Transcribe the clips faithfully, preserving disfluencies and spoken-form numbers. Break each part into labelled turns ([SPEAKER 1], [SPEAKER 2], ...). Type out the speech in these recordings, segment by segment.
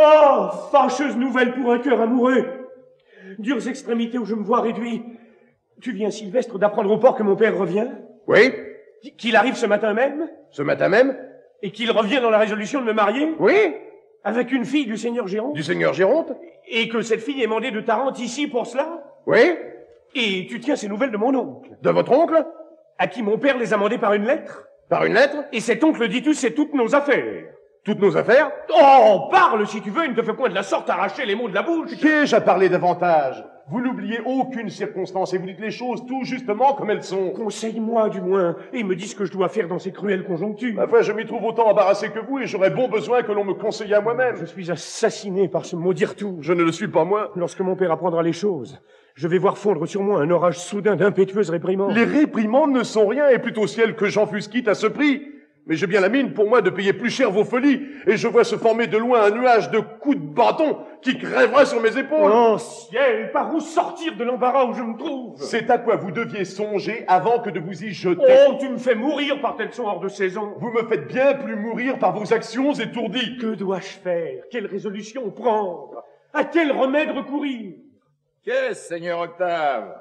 [SPEAKER 1] Oh, fâcheuse nouvelle pour un cœur amoureux. Dures extrémités où je me vois réduit. Tu viens, Sylvestre, d'apprendre au port que mon père revient?
[SPEAKER 2] Oui.
[SPEAKER 1] Qu'il arrive ce matin même?
[SPEAKER 2] Ce matin même?
[SPEAKER 1] Et qu'il revient dans la résolution de me marier?
[SPEAKER 2] Oui.
[SPEAKER 1] Avec une fille du seigneur Géronte?
[SPEAKER 2] Du seigneur Géronte?
[SPEAKER 1] Et que cette fille est mandée de Tarente ici pour cela?
[SPEAKER 2] Oui.
[SPEAKER 1] Et tu tiens ces nouvelles de mon oncle?
[SPEAKER 2] De votre oncle?
[SPEAKER 1] À qui mon père les a mandées par une lettre?
[SPEAKER 2] Par une lettre?
[SPEAKER 1] Et cet oncle, dis-tu, c'est toutes nos affaires.
[SPEAKER 2] Toutes nos affaires?
[SPEAKER 1] Oh, parle si tu veux, il ne te fait point de la sorte arracher les mots de la bouche.
[SPEAKER 2] Qu'ai-je à parler davantage? Vous n'oubliez aucune circonstance et vous dites les choses tout justement comme elles sont.
[SPEAKER 1] Conseille-moi, du moins, et me dis ce que je dois faire dans ces cruelles conjonctures.
[SPEAKER 2] Ma foi, je m'y trouve autant embarrassé que vous et j'aurais bon besoin que l'on me conseille à moi-même.
[SPEAKER 1] Je suis assassiné par ce maudire tout.
[SPEAKER 2] Je ne le suis pas moi.
[SPEAKER 1] Lorsque mon père apprendra les choses, je vais voir fondre sur moi un orage soudain d'impétueuses réprimandes.
[SPEAKER 2] Les réprimandes ne sont rien et plutôt ciel que j'en fusse quitte à ce prix. Mais j'ai bien la mine pour moi de payer plus cher vos folies, et je vois se former de loin un nuage de coups de bâton qui crèvera sur mes épaules.
[SPEAKER 1] Oh ciel, par où sortir de l'embarras où je me trouve?
[SPEAKER 2] C'est à quoi vous deviez songer avant que de vous y jeter.
[SPEAKER 1] Oh, tu me fais mourir par telles sont hors de saison.
[SPEAKER 2] Vous me faites bien plus mourir par vos actions étourdies.
[SPEAKER 1] Que dois-je faire? Quelle résolution prendre? À quel remède recourir?
[SPEAKER 3] Qu'est-ce, Seigneur Octave?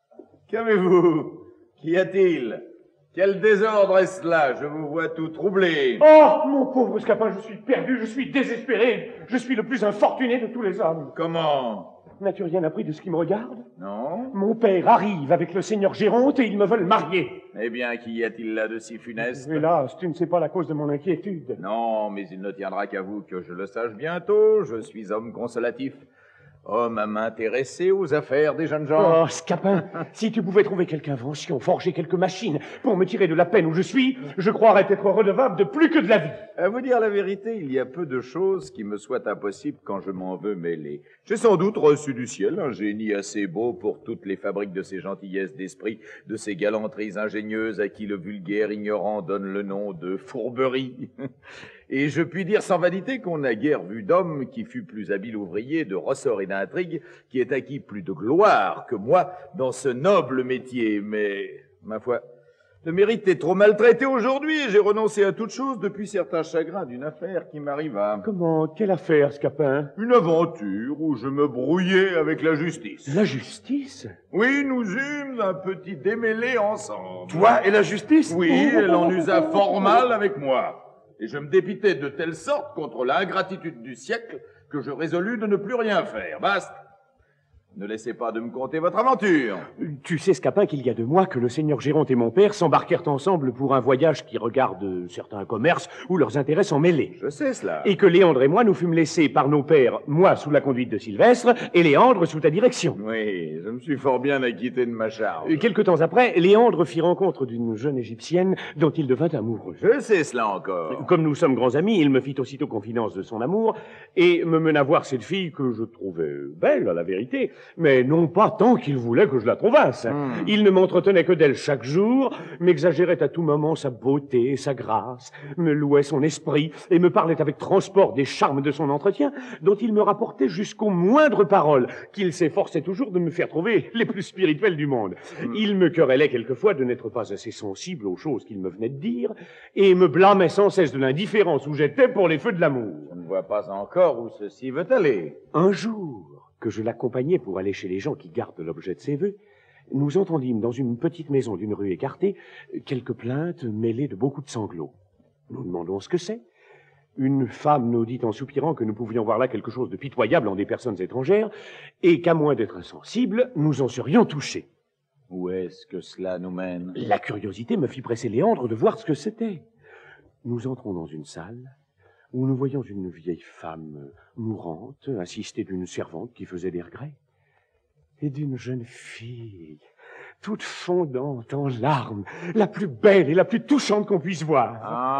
[SPEAKER 3] Qu'avez-vous? Qu'y a-t-il? Quel désordre est-ce là? Je vous vois tout troublé.
[SPEAKER 1] Oh, mon pauvre Scapin, je suis perdu, je suis désespéré. Je suis le plus infortuné de tous les hommes.
[SPEAKER 3] Comment?
[SPEAKER 1] N'as-tu rien appris de ce qui me regarde?
[SPEAKER 3] Non.
[SPEAKER 1] Mon père arrive avec le seigneur Géronte et ils me veulent marier.
[SPEAKER 3] Eh bien, qu'y a-t-il là de si funeste?
[SPEAKER 1] Hélas, tu ne sais pas la cause de mon inquiétude.
[SPEAKER 3] Non, mais il ne tiendra qu'à vous que je le sache bientôt. Je suis homme consolatif. Homme à m'intéresser aux affaires des jeunes gens.
[SPEAKER 1] Oh, Scapin, si tu pouvais trouver quelque invention, forger quelque machine pour me tirer de la peine où je suis, je croirais être redevable de plus que de la vie.
[SPEAKER 3] À vous dire la vérité, il y a peu de choses qui me soient impossibles quand je m'en veux mêler. J'ai sans doute reçu du ciel un génie assez beau pour toutes les fabriques de ces gentillesses d'esprit, de ces galanteries ingénieuses à qui le vulgaire ignorant donne le nom de fourberie. Et je puis dire sans vanité qu'on n'a guère vu d'homme qui fût plus habile ouvrier de ressort et d'intrigue, qui ait acquis plus de gloire que moi dans ce noble métier. Mais, ma foi, le mérite est trop maltraité aujourd'hui et j'ai renoncé à toute chose depuis certains chagrins d'une affaire qui m'arriva.
[SPEAKER 1] Comment? Quelle affaire, Scapin?
[SPEAKER 3] Une aventure où je me brouillais avec la justice.
[SPEAKER 1] La justice?
[SPEAKER 3] Oui, nous eûmes un petit démêlé ensemble.
[SPEAKER 2] Toi et la justice?
[SPEAKER 3] Oui, elle en usa fort mal avec moi. Et je me dépitais de telle sorte contre l'ingratitude du siècle que je résolus de ne plus rien faire. Basta. Ne laissez pas de me conter votre aventure.
[SPEAKER 1] Tu sais, Scapin, qu'il y a deux mois que le seigneur Géronte et mon père s'embarquèrent ensemble pour un voyage qui regarde certains commerces où leurs intérêts sont mêlés.
[SPEAKER 3] Je sais cela.
[SPEAKER 1] Et que Léandre et moi nous fûmes laissés par nos pères, moi sous la conduite de Sylvestre, et Léandre sous ta direction.
[SPEAKER 3] Oui, je me suis fort bien acquitté de ma charge.
[SPEAKER 1] Quelque temps après, Léandre fit rencontre d'une jeune égyptienne dont il devint amoureux.
[SPEAKER 3] Je sais cela encore.
[SPEAKER 1] Comme nous sommes grands amis, il me fit aussitôt confidence de son amour et me mena voir cette fille que je trouvais belle, à la vérité, mais non pas tant qu'il voulait que je la trouvasse. Hmm. Il ne m'entretenait que d'elle chaque jour, m'exagérait à tout moment sa beauté et sa grâce, me louait son esprit et me parlait avec transport des charmes de son entretien, dont il me rapportait jusqu'aux moindres paroles, qu'il s'efforçait toujours de me faire trouver les plus spirituelles du monde. Hmm. Il me querellait quelquefois de n'être pas assez sensible aux choses qu'il me venait de dire, et me blâmait sans cesse de l'indifférence où j'étais pour les feux de l'amour.
[SPEAKER 3] Je ne vois pas encore où ceci veut aller.
[SPEAKER 1] Un jour, que je l'accompagnais pour aller chez les gens qui gardent l'objet de ses vœux, nous entendîmes dans une petite maison d'une rue écartée quelques plaintes mêlées de beaucoup de sanglots. Nous demandons ce que c'est. Une femme nous dit en soupirant que nous pouvions voir là quelque chose de pitoyable en des personnes étrangères et qu'à moins d'être insensibles, nous en serions touchés.
[SPEAKER 3] Où est-ce que cela nous mène?
[SPEAKER 1] La curiosité me fit presser Léandre de voir ce que c'était. Nous entrons dans une salle où nous voyons une vieille femme mourante, assistée d'une servante qui faisait des regrets, et d'une jeune fille, toute fondante en larmes, la plus belle et la plus touchante qu'on puisse voir.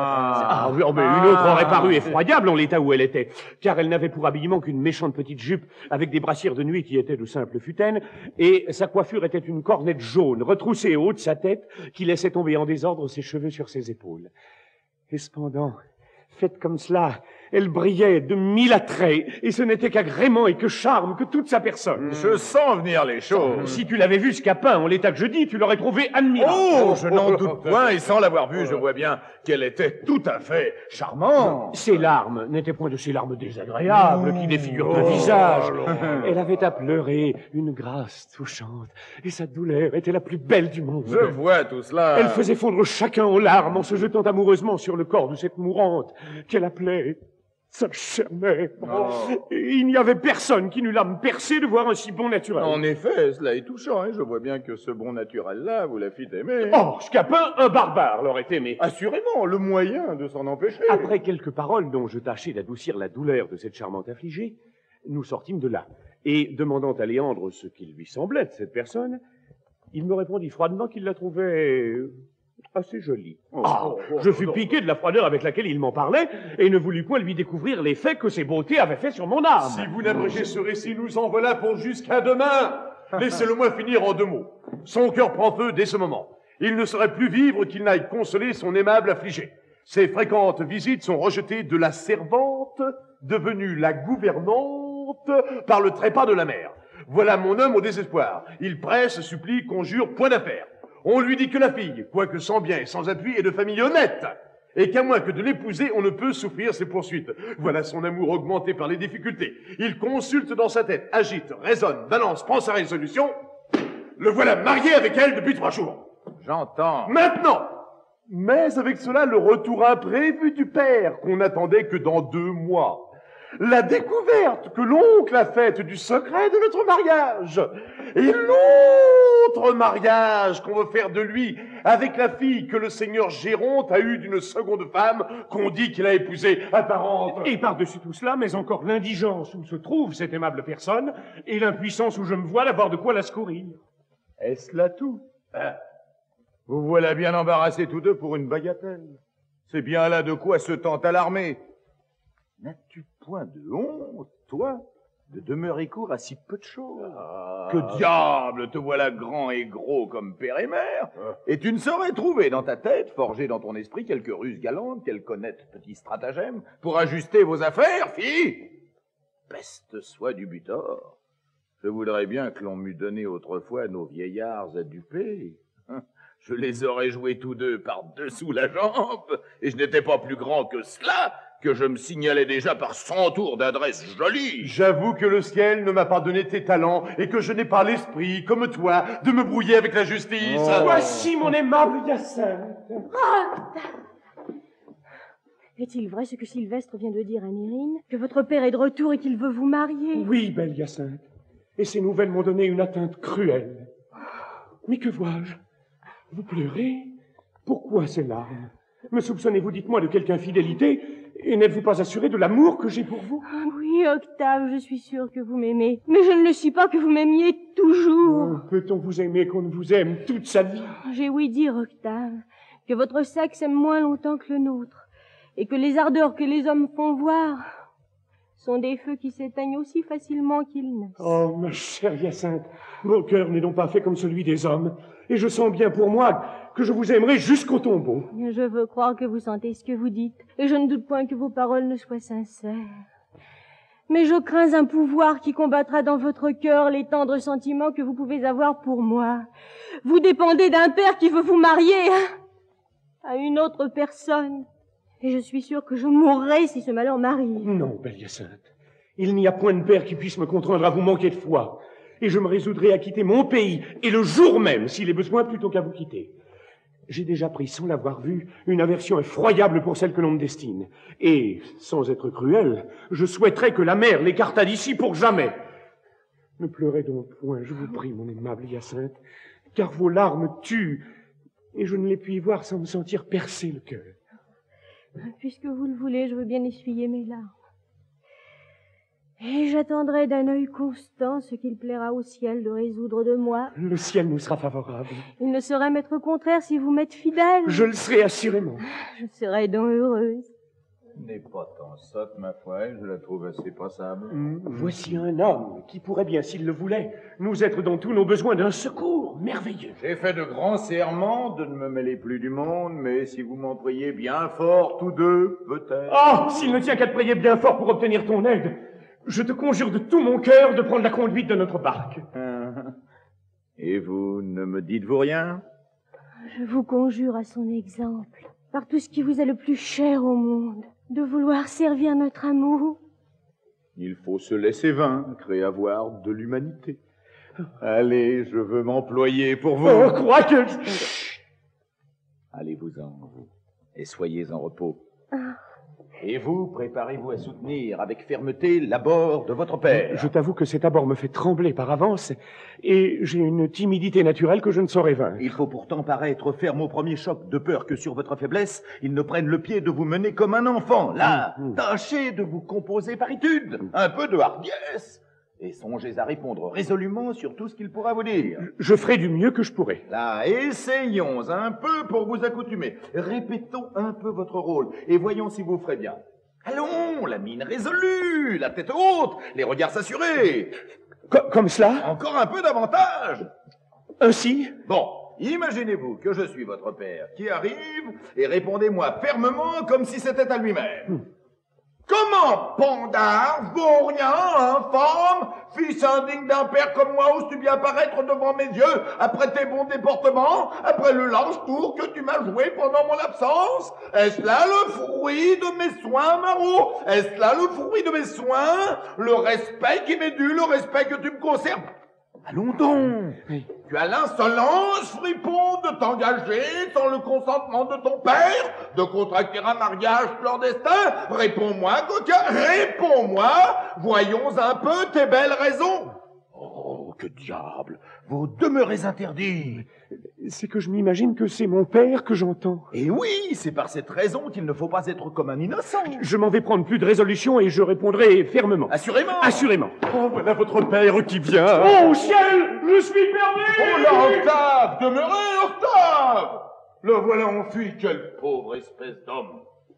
[SPEAKER 3] Ah,
[SPEAKER 1] ah oui, oh, mais une autre aurait paru effroyable en l'état où elle était, car elle n'avait pour habillement qu'une méchante petite jupe avec des brassières de nuit qui étaient de simples futaines, et sa coiffure était une cornette jaune retroussée au haut de sa tête qui laissait tomber en désordre ses cheveux sur ses épaules. Et cependant, faite comme cela, Elle brillait de mille attraits, et ce n'était qu'agrément et que charme que toute sa personne.
[SPEAKER 3] Je sens venir les choses.
[SPEAKER 1] Si tu l'avais vu, Scapin, en l'état que je dis, tu l'aurais trouvé admirable.
[SPEAKER 3] Oh, je n'en doute point, et sans l'avoir vue, je vois bien qu'elle était tout à fait charmante.
[SPEAKER 1] Ses larmes n'étaient point de ces larmes désagréables qui défigurent le visage. Elle avait à pleurer une grâce touchante, et sa douleur était la plus belle du monde.
[SPEAKER 3] Je vois tout cela.
[SPEAKER 1] Elle faisait fondre chacun en larmes en se jetant amoureusement sur le corps de cette mourante qu'elle appelait sa chère mère.
[SPEAKER 3] Oh.
[SPEAKER 1] Et il n'y avait personne qui n'eût l'âme percée de voir un si bon naturel.
[SPEAKER 3] En effet, cela est touchant, hein. Je vois bien que ce bon naturel-là, vous la fîtes aimer.
[SPEAKER 1] Oh, Scapin, un barbare l'aurait aimé.
[SPEAKER 3] Assurément, le moyen de s'en empêcher.
[SPEAKER 1] Après quelques paroles dont je tâchais d'adoucir la douleur de cette charmante affligée, nous sortîmes de là. Et demandant à Léandre ce qu'il lui semblait de cette personne, il me répondit froidement qu'il la trouvait assez jolie.
[SPEAKER 3] Oh,
[SPEAKER 1] Ah,
[SPEAKER 3] oh, oh,
[SPEAKER 1] je fus
[SPEAKER 3] oh,
[SPEAKER 1] piqué de la froideur avec laquelle il m'en parlait et ne voulus point lui découvrir l'effet que ses beautés avaient fait sur mon âme.
[SPEAKER 2] Si vous n'abrégez ce récit, nous en voilà pour jusqu'à demain. Laissez-le-moi finir en deux mots. Son cœur prend feu dès ce moment. Il ne saurait plus vivre qu'il n'aille consoler son aimable affligé. Ses fréquentes visites sont rejetées de la servante, devenue la gouvernante, par le trépas de la mère. Voilà mon homme au désespoir. Il presse, supplie, conjure, point d'affaire. On lui dit que la fille, quoique sans bien et sans appui, est de famille honnête, et qu'à moins que de l'épouser, on ne peut souffrir ses poursuites. Voilà son amour augmenté par les difficultés. Il consulte dans sa tête, agite, raisonne, balance, prend sa résolution. Le voilà marié avec elle depuis trois jours.
[SPEAKER 3] J'entends.
[SPEAKER 2] Maintenant! Mais avec cela, le retour imprévu du père, qu'on n'attendait que dans deux mois. La découverte que l'oncle a faite du secret de notre mariage. Et l'autre mariage qu'on veut faire de lui avec la fille que le seigneur Géronte a eue d'une seconde femme qu'on dit qu'il a épousée apparente.
[SPEAKER 1] Et par-dessus tout cela, mais encore l'indigence où se trouve cette aimable personne et l'impuissance où je me vois d'avoir de quoi la secourir.
[SPEAKER 3] Est-ce là tout? Ah. Vous voilà bien embarrassés tous deux pour une bagatelle. C'est bien là de quoi se tant alarmer. N'as-tu point de honte, toi, de demeurer court à si peu de choses? Ah. Que diable, te voilà grand et gros comme père et mère, ah. Et tu ne saurais trouver dans ta tête, forger dans ton esprit quelques ruses galantes, quelques honnêtes petits stratagèmes pour ajuster vos affaires, fille? Peste soit du butor. Je voudrais bien que l'on m'eût donné autrefois nos vieillards à duper. Je les aurais joués tous deux par-dessous la jambe, et je n'étais pas plus grand que cela, que je me signalais déjà par cent tours d'adresse jolie.
[SPEAKER 2] J'avoue que le ciel ne m'a pas donné tes talents, et que je n'ai pas l'esprit, comme toi, de me brouiller avec la justice.
[SPEAKER 1] Oh. Voici mon aimable Hyacinthe.
[SPEAKER 4] Oh. Est-il vrai ce que Sylvestre vient de dire à Nérine, que votre père est de retour et qu'il veut vous marier?
[SPEAKER 1] Oui, belle Hyacinthe. Et ces nouvelles m'ont donné une atteinte cruelle. Mais que vois-je? Vous pleurez? Pourquoi ces larmes? Me soupçonnez-vous, dites-moi, de quelque infidélité? Et n'êtes-vous pas assuré de l'amour que j'ai pour vous?
[SPEAKER 4] Ah oui, Octave, je suis sûre que vous m'aimez. Mais je ne le suis pas que vous m'aimiez toujours.
[SPEAKER 1] Oh, peut-on vous aimer qu'on ne vous aime toute sa vie?
[SPEAKER 4] J'ai ouï dire, Octave, que votre sexe aime moins longtemps que le nôtre, et que les ardeurs que les hommes font voir sont des feux qui s'éteignent aussi facilement qu'ils naissent.
[SPEAKER 1] Oh, ma chère Hyacinthe, mon cœur n'est donc pas fait comme celui des hommes, et je sens bien pour moi que je vous aimerai jusqu'au tombeau.
[SPEAKER 4] Je veux croire que vous sentez ce que vous dites, et je ne doute point que vos paroles ne soient sincères. Mais je crains un pouvoir qui combattra dans votre cœur les tendres sentiments que vous pouvez avoir pour moi. Vous dépendez d'un père qui veut vous marier à une autre personne. Et je suis sûre que je mourrai si ce malheur m'arrive.
[SPEAKER 1] Non, belle Hyacinthe. Il n'y a point de père qui puisse me contraindre à vous manquer de foi. Et je me résoudrai à quitter mon pays, et le jour même, s'il est besoin, plutôt qu'à vous quitter. J'ai déjà pris, sans l'avoir vu, une aversion effroyable pour celle que l'on me destine. Et, sans être cruel, je souhaiterais que la mer l'écartât d'ici pour jamais. Ne pleurez donc point, je vous prie, mon aimable Hyacinthe, car vos larmes tuent, et je ne les puis voir sans me sentir percer le cœur.
[SPEAKER 4] Puisque vous le voulez, je veux bien essuyer mes larmes. Et j'attendrai d'un œil constant ce qu'il plaira au ciel de résoudre de moi.
[SPEAKER 1] Le ciel nous sera favorable.
[SPEAKER 4] Il ne saurait m'être contraire si vous m'êtes fidèle.
[SPEAKER 1] Je le serai assurément.
[SPEAKER 4] Je serai donc heureuse.
[SPEAKER 3] n'est pas tant sotte, ma foi, je la trouve assez passable.
[SPEAKER 1] Mmh, voici un homme qui pourrait bien, s'il le voulait, nous être dans tous nos besoins d'un secours merveilleux.
[SPEAKER 3] J'ai fait de grands serments de ne me mêler plus du monde, mais si vous m'en priez bien fort, tous deux, peut-être...
[SPEAKER 1] Oh, s'il ne tient qu'à te prier bien fort pour obtenir ton aide, je te conjure de tout mon cœur de prendre la conduite de notre barque.
[SPEAKER 3] Et vous ne me dites-vous rien?
[SPEAKER 4] Je vous conjure à son exemple, par tout ce qui vous est le plus cher au monde, de vouloir servir notre amour.
[SPEAKER 3] Il faut se laisser vaincre et avoir de l'humanité. Allez, je veux m'employer pour vous.
[SPEAKER 1] Oh, crois que...
[SPEAKER 3] Allez-vous-en, vous, et soyez en repos.
[SPEAKER 4] Ah.
[SPEAKER 3] Et vous, préparez-vous à soutenir avec fermeté l'abord de votre père.
[SPEAKER 1] Je t'avoue que cet abord me fait trembler par avance, et j'ai une timidité naturelle que je ne saurais vaincre.
[SPEAKER 3] Il faut pourtant paraître ferme au premier choc, de peur que sur votre faiblesse, ils ne prennent le pied de vous mener comme un enfant. Là,
[SPEAKER 1] mmh.
[SPEAKER 3] tâchez de vous composer par étude, un peu de hardiesse, et songez à répondre résolument sur tout ce qu'il pourra vous dire.
[SPEAKER 1] Je ferai du mieux que je pourrai.
[SPEAKER 3] Là, essayons un peu pour vous accoutumer. Répétons un peu votre rôle, et voyons si vous ferez bien. Allons, la mine résolue, la tête haute, les regards assurés.
[SPEAKER 1] Co- comme cela?
[SPEAKER 3] Encore un peu davantage.
[SPEAKER 1] Ainsi?
[SPEAKER 3] Bon, imaginez-vous que je suis votre père qui arrive, et répondez-moi fermement comme si c'était à lui-même.
[SPEAKER 1] Hmm.
[SPEAKER 3] Comment, Pandare, vaurien, infâme, fils indigne d'un père comme moi, oses-tu bien paraître devant mes yeux après tes bons déportements, après le large tour que tu m'as joué pendant mon absence? Est-ce là le fruit de mes soins, Marot? Est-ce là le fruit de mes soins? Le respect qui m'est dû, le respect que tu me conserves? Allons donc.
[SPEAKER 1] Oui.
[SPEAKER 3] Tu as l'insolence, fripon, de t'engager sans le consentement de ton père, de contracter un mariage clandestin? Réponds-moi, coquin, réponds-moi. Voyons un peu tes belles raisons. Oh, que diable, vous demeurez interdit.
[SPEAKER 1] C'est que je m'imagine que c'est mon père que j'entends.
[SPEAKER 3] Et oui, c'est par cette raison qu'il ne faut pas être comme un innocent.
[SPEAKER 1] Je m'en vais prendre plus de résolution et je répondrai fermement.
[SPEAKER 3] Assurément.
[SPEAKER 1] Assurément.
[SPEAKER 2] Oh, voilà votre père qui vient.
[SPEAKER 1] Oh, ciel, je suis perdu!
[SPEAKER 3] Oh là, Octave, demeurez, Octave. Le voilà enfui, quelle pauvre espèce d'homme.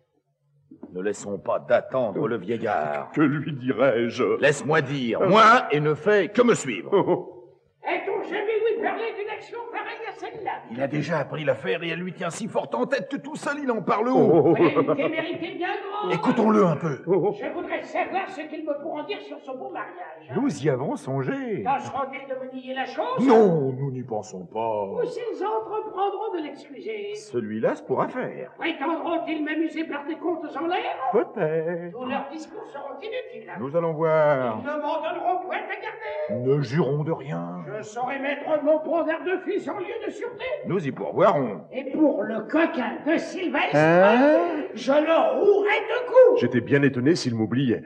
[SPEAKER 3] Ne laissons pas d'attendre le vieillard.
[SPEAKER 2] Que lui dirais-je?
[SPEAKER 3] Laisse-moi dire, moi, et ne fais que me suivre.
[SPEAKER 5] A-t-on jamais ouï parler d'une action pareille à celle-là?
[SPEAKER 3] Il a déjà appris l'affaire et elle lui tient si fort en tête que tout seul il en parle haut.
[SPEAKER 5] Ouais, une témérité bien grande.
[SPEAKER 3] Écoutons-le un peu.
[SPEAKER 5] Je voudrais savoir ce qu'ils me pourront dire sur son beau mariage.
[SPEAKER 3] Nous y avons songé.
[SPEAKER 5] Tâcheront-ils de me nier la chose?
[SPEAKER 3] Non, nous n'y pensons pas.
[SPEAKER 5] Ou s'ils entreprendront de l'excuser?
[SPEAKER 3] Celui-là se pourra faire.
[SPEAKER 5] Prétendront-ils m'amuser par des contes en l'air?
[SPEAKER 3] Peut-être.
[SPEAKER 5] Tous leurs discours seront inutiles.
[SPEAKER 3] Nous allons voir.
[SPEAKER 5] Ils ne m'en donneront point à garder.
[SPEAKER 3] Ne jurons de rien.
[SPEAKER 5] Je saurai mettre mon pondeur de fils en lieu de sûreté.
[SPEAKER 3] Nous y pourvoirons.
[SPEAKER 5] Et pour le coquin de Sylvestre,
[SPEAKER 3] Hein?
[SPEAKER 5] je le rouerai de coups.
[SPEAKER 2] J'étais bien étonné s'il m'oubliait.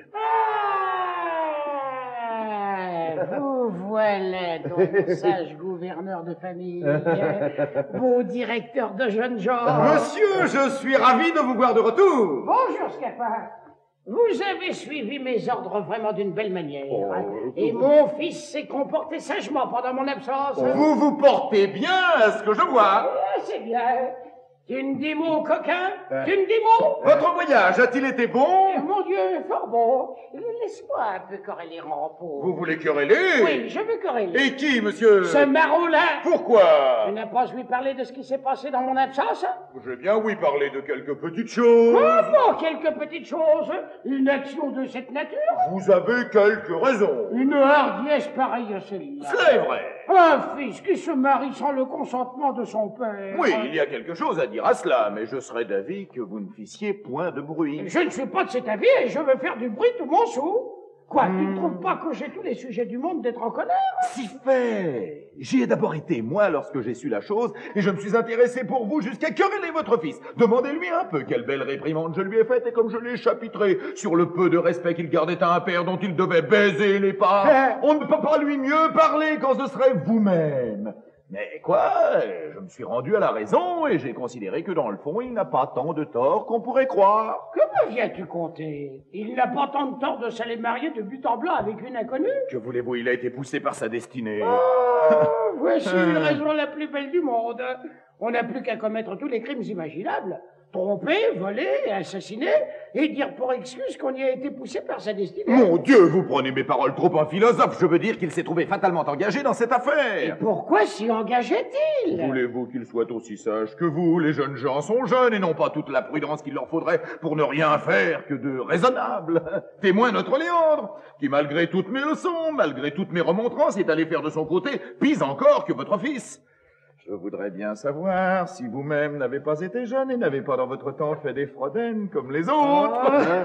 [SPEAKER 5] Ah, vous voilà donc, sage gouverneur de famille, beau directeur de jeunes gens.
[SPEAKER 3] Monsieur, je suis ravi de vous voir de retour.
[SPEAKER 5] Bonjour, Scapin. Vous avez suivi mes ordres vraiment d'une belle manière. Et mon fils s'est comporté sagement pendant mon absence.
[SPEAKER 3] Vous vous portez bien à ce que je vois.
[SPEAKER 5] Ah, c'est bien. Tu me dis mot, coquin? Tu me dis mot?
[SPEAKER 3] Votre voyage a-t-il été bon?
[SPEAKER 5] Mon Dieu, fort bon. Laisse-moi un peu quereller en repos.
[SPEAKER 3] Vous voulez quereller?
[SPEAKER 5] Oui, je veux quereller.
[SPEAKER 3] Et qui, monsieur?
[SPEAKER 5] Ce maraud-là.
[SPEAKER 3] Pourquoi?
[SPEAKER 5] Tu n'as pas ouï parler de ce qui s'est passé dans mon absence?
[SPEAKER 3] J'ai bien oui parlé de quelques petites choses.
[SPEAKER 5] Comment quelques petites choses? Une action de cette nature?
[SPEAKER 3] Vous avez quelques raisons.
[SPEAKER 5] Une hardiesse pareille à celle-là.
[SPEAKER 3] C'est vrai.
[SPEAKER 5] Un fils qui se marie sans le consentement de son père.
[SPEAKER 3] Oui, il y a quelque chose à dire à cela, mais je serais d'avis que vous ne fissiez point de bruit.
[SPEAKER 5] Je ne suis pas de cet avis et je veux faire du bruit tout mon sou. Quoi, tu ne trouves pas que j'ai tous les sujets du monde d'être en colère?
[SPEAKER 3] Si fait. J'y ai d'abord été, moi, lorsque j'ai su la chose, et je me suis intéressé pour vous jusqu'à quereller votre fils. Demandez-lui un peu quelle belle réprimande je lui ai faite et comme je l'ai chapitré sur le peu de respect qu'il gardait à un père dont il devait baiser les pas. On ne peut pas lui mieux parler quand ce serait vous-même. Mais quoi, je me suis rendu à la raison et j'ai considéré que dans le fond, il n'a pas tant de tort qu'on pourrait croire.
[SPEAKER 5] Que me viens-tu compter? Il n'a pas tant de tort de s'aller marier de but en blanc avec une inconnue?
[SPEAKER 3] Que voulez-vous, il a été poussé par sa destinée.
[SPEAKER 5] Oh, voici une raison la plus belle du monde. On n'a plus qu'à commettre tous les crimes imaginables. Tromper, voler, assassiner, et dire pour excuse qu'on y a été poussé par sa destinée.
[SPEAKER 3] Mon Dieu, vous prenez mes paroles trop en philosophe. Je veux dire qu'il s'est trouvé fatalement engagé dans cette
[SPEAKER 5] Et
[SPEAKER 3] affaire.
[SPEAKER 5] pourquoi s'y engageait-il?
[SPEAKER 3] Voulez-vous qu'il soit aussi sage que vous? Les jeunes gens sont jeunes et n'ont pas toute la prudence qu'il leur faudrait pour ne rien faire que de raisonnable. Témoin notre Léandre, qui malgré toutes mes leçons, malgré toutes mes remontrances, est allé faire de son côté pis encore que votre fils. Je voudrais bien savoir si vous-même n'avez pas été jeune et n'avez pas dans votre temps fait des frodaines comme les autres.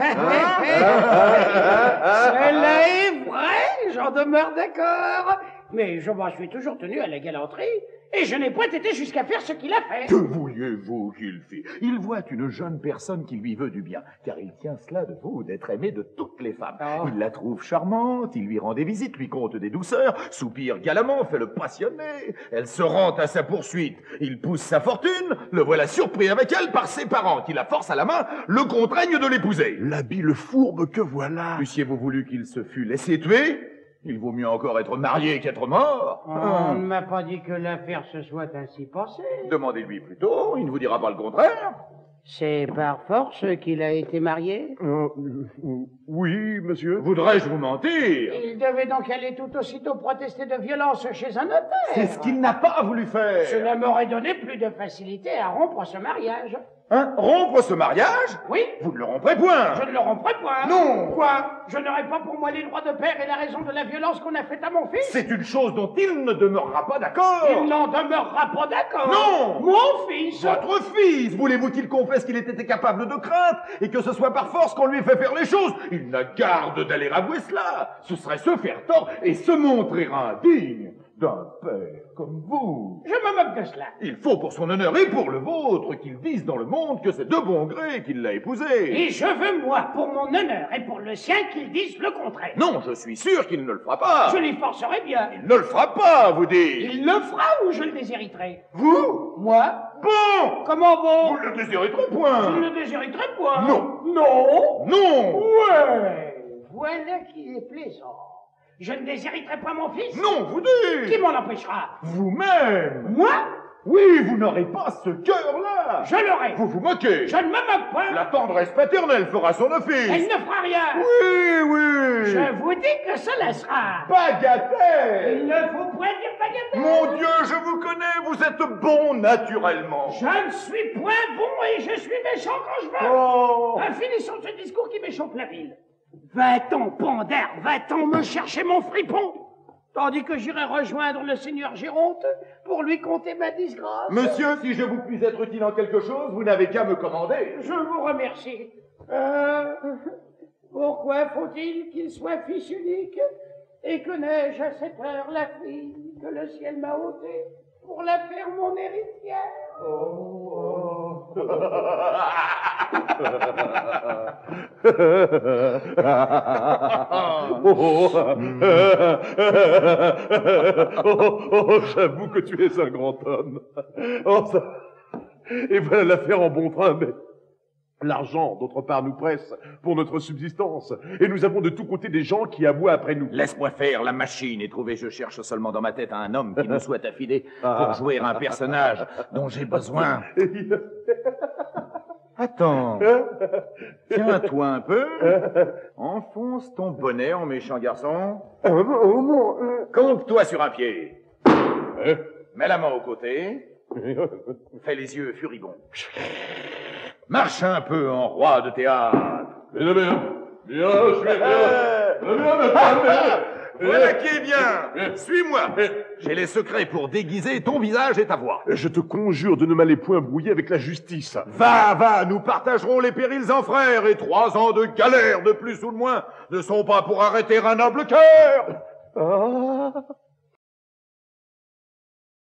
[SPEAKER 5] Cela est vrai, j'en demeure d'accord. Mais je m'en suis toujours tenu à la galanterie, et je n'ai point été jusqu'à faire ce qu'il a fait.
[SPEAKER 3] Que vouliez-vous qu'il fît? Il voit une jeune personne qui lui veut du bien, car il tient cela de vous, d'être aimé de toutes les femmes.
[SPEAKER 5] Oh.
[SPEAKER 3] Il la trouve charmante, il lui rend des visites, lui conte des douceurs, soupire galamment, fait le passionné. Elle se rend à sa poursuite. Il pousse sa fortune, le voilà surpris avec elle par ses parents, qui la forcent à la main, le contraignent de l'épouser.
[SPEAKER 2] L'habile fourbe que voilà.
[SPEAKER 3] Eussiez-vous voulu qu'il se fût laissé tuer? Il vaut mieux encore être marié qu'être mort.
[SPEAKER 5] On ne m'a pas dit que l'affaire se soit ainsi passée.
[SPEAKER 3] Demandez-lui plutôt, il ne vous dira pas le contraire.
[SPEAKER 5] C'est par force qu'il a été marié?
[SPEAKER 2] Euh, euh, oui, monsieur.
[SPEAKER 3] Voudrais-je vous mentir?
[SPEAKER 5] Il devait donc aller tout aussitôt protester de violence chez un notaire.
[SPEAKER 3] C'est ce qu'il n'a pas voulu faire.
[SPEAKER 5] Cela m'aurait donné plus de facilité à rompre ce mariage.
[SPEAKER 3] Hein? Rompre ce mariage?
[SPEAKER 5] Oui,
[SPEAKER 3] Vous ne le romprez point.
[SPEAKER 5] je ne le romprai point.
[SPEAKER 3] Non.
[SPEAKER 5] Quoi? Je n'aurai pas pour moi les droits de père et la raison de la violence qu'on a faite à mon fils?
[SPEAKER 3] C'est une chose dont il ne demeurera pas d'accord.
[SPEAKER 5] Il n'en demeurera pas d'accord.
[SPEAKER 3] Non.
[SPEAKER 5] Mon fils.
[SPEAKER 3] Votre fils, voulez-vous qu'il confesse qu'il était capable de crainte et que ce soit par force qu'on lui fait faire les choses? Il n'a garde d'aller avouer cela. Ce serait se faire tort et se montrer indigne d'un père comme vous.
[SPEAKER 5] Je me moque de cela.
[SPEAKER 3] Il faut pour son honneur et pour le vôtre qu'il dise dans le monde que c'est de bon gré qu'il l'a épousée.
[SPEAKER 5] Et je veux, moi, pour mon honneur et pour le sien, qu'il dise le contraire.
[SPEAKER 3] Non, je suis sûr qu'il ne le fera pas.
[SPEAKER 5] Je l'y forcerai bien.
[SPEAKER 3] Il ne le fera pas, vous dites.
[SPEAKER 5] Il le fera ou je le déshériterai?
[SPEAKER 3] Vous?
[SPEAKER 5] Moi?
[SPEAKER 3] Bon.
[SPEAKER 5] Comment bon?
[SPEAKER 3] Vous le désirez trop
[SPEAKER 5] Je
[SPEAKER 3] point.
[SPEAKER 5] ne le déshériterai point.
[SPEAKER 3] Non.
[SPEAKER 5] Non?
[SPEAKER 3] Non.
[SPEAKER 5] Ouais. Voilà qui est plaisant. Je ne déshériterai pas mon fils?
[SPEAKER 3] Non, vous dites.
[SPEAKER 5] Qui m'en empêchera?
[SPEAKER 3] Vous-même.
[SPEAKER 5] Moi?
[SPEAKER 3] Oui, vous n'aurez pas ce cœur-là.
[SPEAKER 5] Je l'aurai.
[SPEAKER 3] Vous vous moquez.
[SPEAKER 5] Je ne me moque pas.
[SPEAKER 3] La tendresse paternelle fera son
[SPEAKER 5] Elle
[SPEAKER 3] office.
[SPEAKER 5] ne fera rien.
[SPEAKER 3] Oui, oui.
[SPEAKER 5] Je vous dis que cela sera.
[SPEAKER 3] Bagatelle.
[SPEAKER 5] Il ne faut point dire bagatelle.
[SPEAKER 3] Mon Dieu, je vous connais, vous êtes bon naturellement.
[SPEAKER 5] Je ne suis point bon et je suis méchant quand je veux.
[SPEAKER 3] Oh.
[SPEAKER 5] Ah, finissons ce discours qui m'échauffe la ville. Va-t-on, Pandare, va-t-on me chercher mon fripon? Tandis que j'irai rejoindre le seigneur Géronte pour lui conter ma disgrâce.
[SPEAKER 3] Monsieur, si je vous puis être utile en quelque chose, vous n'avez qu'à me commander.
[SPEAKER 5] Je vous remercie. Euh, pourquoi faut-il qu'il soit fils unique? Et que n'ai-je à cette heure la fille que le ciel m'a ôtée pour la faire mon héritière?
[SPEAKER 3] Oh, oh.
[SPEAKER 2] oh, oh, oh, j'avoue que tu es un grand homme. Oh, ça... Et voilà l'affaire en bon train, mais... L'argent, d'autre part, nous presse pour notre subsistance. Et nous avons de tous côtés des gens qui aboient après nous.
[SPEAKER 3] Laisse-moi faire la machine et trouver, je cherche seulement dans ma tête un homme qui nous soit affidé pour jouer un personnage dont j'ai besoin. Attends. Tiens-toi un peu. Enfonce ton bonnet en méchant garçon. Campe-toi sur un pied. Mets la main au côté. Fais les yeux furibonds. Marche un peu en roi de théâtre.
[SPEAKER 2] Bien, bien. Bien, je suis bien. Bien, bien, bien.
[SPEAKER 3] Voilà qui est bien. Suis-moi. J'ai les secrets pour déguiser ton visage et ta voix.
[SPEAKER 2] Je te conjure de ne m'aller point brouiller avec la justice.
[SPEAKER 3] Va, va, nous partagerons les périls en frères, et trois ans de galère de plus ou de moins ne sont pas pour arrêter un noble cœur.
[SPEAKER 2] Ah.